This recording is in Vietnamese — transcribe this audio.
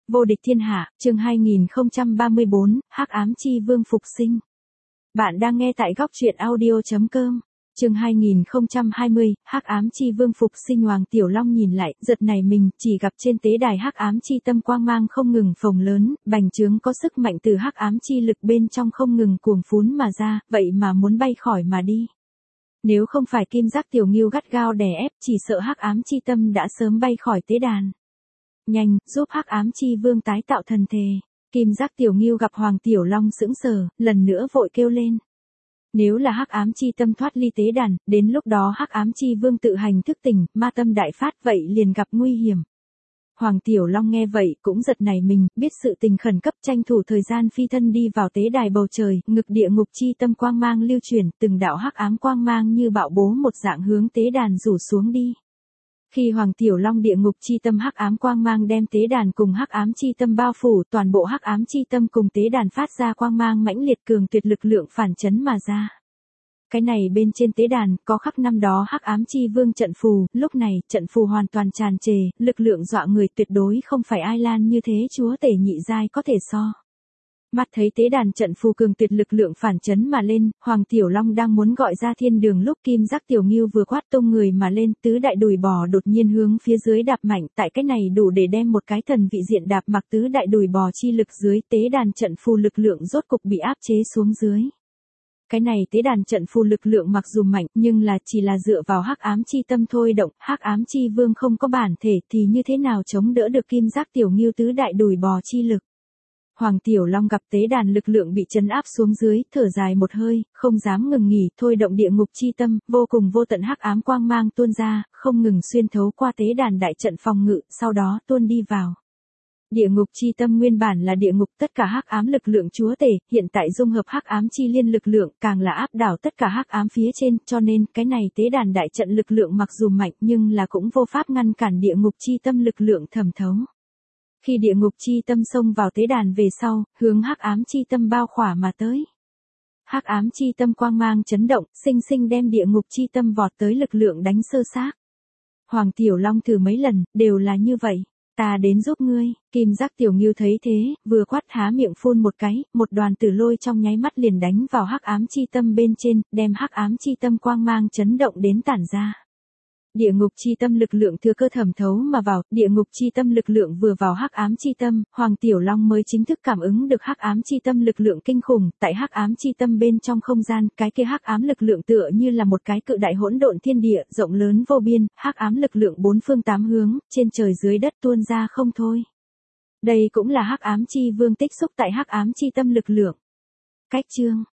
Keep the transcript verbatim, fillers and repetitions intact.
Vô địch thiên hạ, chương hai nghìn không trăm ba mươi bốn, Hắc ám chi vương phục sinh. Bạn đang nghe tại góc truyện audio chấm com. Chương hai nghìn không trăm hai mươi, Hắc ám chi vương phục sinh. Hoàng Tiểu Long nhìn lại, giật nảy mình, chỉ gặp trên tế đài hắc ám chi tâm quang mang không ngừng phồng lớn, bành trướng có sức mạnh từ hắc ám chi lực bên trong không ngừng cuồng phún mà ra, vậy mà muốn bay khỏi mà đi. Nếu không phải Kim Giác Tiểu Ngưu gắt gao đè ép, chỉ sợ hắc ám chi tâm đã sớm bay khỏi tế đàn. Nhanh, giúp hắc ám chi vương tái tạo thần thể. Kim Giác Tiểu Ngưu gặp Hoàng Tiểu Long sững sờ, lần nữa vội kêu lên. Nếu là hắc ám chi tâm thoát ly tế đàn, đến lúc đó hắc ám chi vương tự hành thức tỉnh, ma tâm đại phát, vậy liền gặp nguy hiểm. Hoàng Tiểu Long nghe vậy cũng giật nảy mình, biết sự tình khẩn cấp, tranh thủ thời gian phi thân đi vào tế đài bầu trời, ngực địa ngục chi tâm quang mang lưu chuyển, từng đạo hắc ám quang mang như bạo bố một dạng hướng tế đàn rủ xuống đi. Khi Hoàng Tiểu Long địa ngục chi tâm hắc ám quang mang đem tế đàn cùng hắc ám chi tâm bao phủ, toàn bộ hắc ám chi tâm cùng tế đàn phát ra quang mang mãnh liệt cường tuyệt lực lượng phản chấn mà ra. Cái này bên trên tế đàn có khắc năm đó hắc ám chi vương trận phù, lúc này trận phù hoàn toàn tràn trề, lực lượng dọa người, tuyệt đối không phải ai lan như thế chúa tể nhị giai có thể so. Mắt thấy tế đàn trận phù cường tuyệt lực lượng phản chấn mà lên, Hoàng Tiểu Long đang muốn gọi ra thiên đường lúc Kim Giác Tiểu Ngưu vừa quát tung người mà lên, tứ đại đùi bò đột nhiên hướng phía dưới đạp mạnh, tại cái này đủ để đem một cái thần vị diện đạp mặc tứ đại đùi bò chi lực dưới, tế đàn trận phù lực lượng rốt cục bị áp chế xuống dưới. Cái này tế đàn trận phù lực lượng mặc dù mạnh, nhưng là chỉ là dựa vào hắc ám chi tâm thôi động, hắc ám chi vương không có bản thể thì như thế nào chống đỡ được Kim Giác Tiểu Ngưu tứ đại đùi bò chi lực. Hoàng Tiểu Long gặp tế đàn lực lượng bị trấn áp xuống dưới, thở dài một hơi, không dám ngừng nghỉ, thôi động địa ngục chi tâm, vô cùng vô tận hắc ám quang mang tuôn ra, không ngừng xuyên thấu qua tế đàn đại trận phòng ngự, sau đó tuôn đi vào. Địa ngục chi tâm nguyên bản là địa ngục, tất cả hắc ám lực lượng chúa tể, hiện tại dung hợp hắc ám chi liên lực lượng, càng là áp đảo tất cả hắc ám phía trên, cho nên cái này tế đàn đại trận lực lượng mặc dù mạnh nhưng là cũng vô pháp ngăn cản địa ngục chi tâm lực lượng thẩm thấu. Khi địa ngục chi tâm xông vào tế đàn về sau, hướng hắc ám chi tâm bao khỏa mà tới. Hắc ám chi tâm quang mang chấn động, sinh sinh đem địa ngục chi tâm vọt tới lực lượng đánh sơ xác. Hoàng Tiểu Long thử mấy lần, đều là như vậy. Ta đến giúp ngươi. Kim Giác Tiểu Ngưu thấy thế, vừa quát há miệng phun một cái, một đoàn tử lôi trong nháy mắt liền đánh vào hắc ám chi tâm bên trên, đem hắc ám chi tâm quang mang chấn động đến tản ra. Địa ngục chi tâm lực lượng thừa cơ thẩm thấu mà vào, địa ngục chi tâm lực lượng vừa vào hắc ám chi tâm, Hoàng Tiểu Long mới chính thức cảm ứng được hắc ám chi tâm lực lượng kinh khủng, tại hắc ám chi tâm bên trong không gian, cái kia hắc ám lực lượng tựa như là một cái cự đại hỗn độn thiên địa, rộng lớn vô biên, hắc ám lực lượng bốn phương tám hướng, trên trời dưới đất tuôn ra không thôi. Đây cũng là hắc ám chi vương tích xúc tại hắc ám chi tâm lực lượng. Cách chương